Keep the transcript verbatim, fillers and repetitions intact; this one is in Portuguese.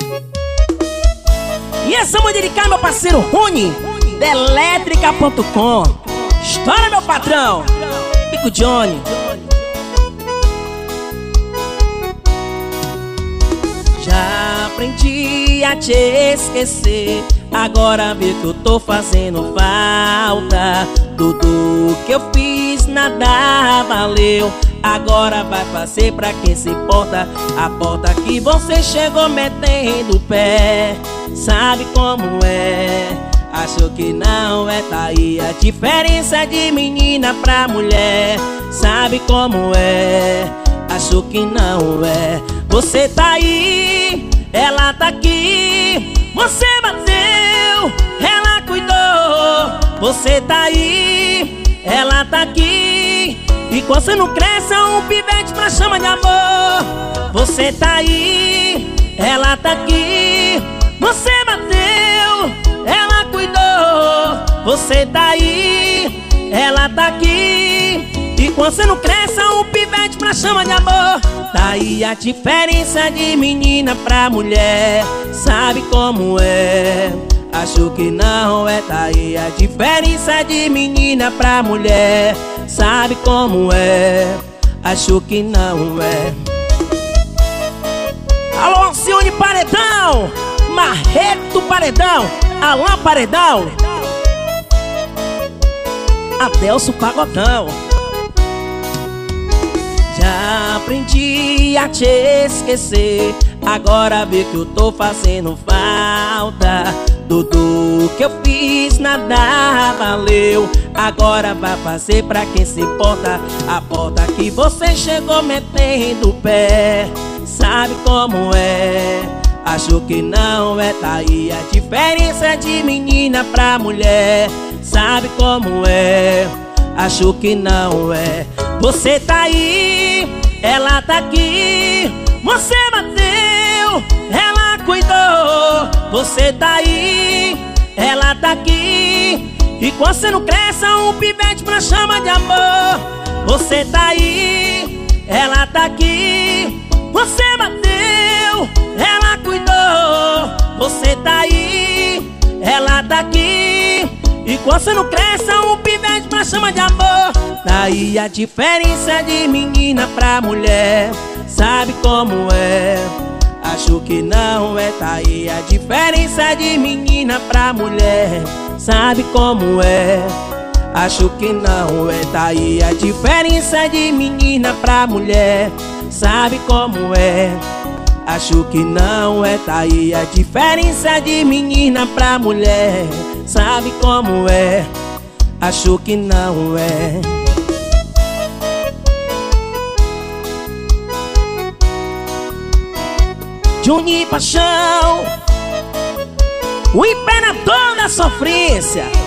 E essa mãe dedicada, meu parceiro Rony, da elétrica ponto com. Estoura, meu patrão, Pico Johnny. Já aprendi a te esquecer, agora vê que eu tô fazendo falta. Tudo que eu fiz nada valeu, agora vai fazer pra quem se importa. A porta que você chegou metendo o pé, sabe como é? Achou que não é, tá aí a diferença de menina pra mulher. Sabe como é? Achou que não é. Você tá aí, ela tá aqui. Você bateu, ela cuidou. Você tá aí, ela tá aqui. E quando você não cresce é um pivete pra chama de amor. Você tá aí, ela tá aqui. Você bateu, ela cuidou. Você tá aí, ela tá aqui. E quando você não cresce é um pivete pra chama de amor. Tá aí a diferença de menina pra mulher. Sabe como é? Acho que não é. Tá aí a diferença de menina pra mulher. Sabe como é? Acho que não é. Alô, Alcione Paredão, Marreto Paredão, Alain Paredão, Adelso Pagodão. Já aprendi a te esquecer, agora vê que eu tô fazendo falta. Tudo que eu fiz nada valeu, agora vai fazer pra quem se importa. A porta que você chegou metendo o pé, sabe como é? Achou que não é, tá aí a diferença de menina pra mulher. Sabe como é? Achou que não é. Você tá aí, ela tá aqui. Você bateu, ela cuidou. Você tá aí, ela tá aqui. E quando você não cresce é um pivete pra chama de amor. Você tá aí, ela tá aqui. Você bateu, ela cuidou. Você tá aí, ela tá aqui. E quando você não cresce é um pivete pra chama de amor. Tá aí a diferença de menina pra mulher. Sabe como é? Acho que não é. Tá aí a diferença de menina pra mulher. Sabe como é? Acho que não é. Tá aí a diferença de menina pra mulher. Sabe como é? Acho que não é. Tá aí a diferença de menina pra mulher. Sabe como é? Acho que não é. Johnny Paixão, o imperador da sofrência.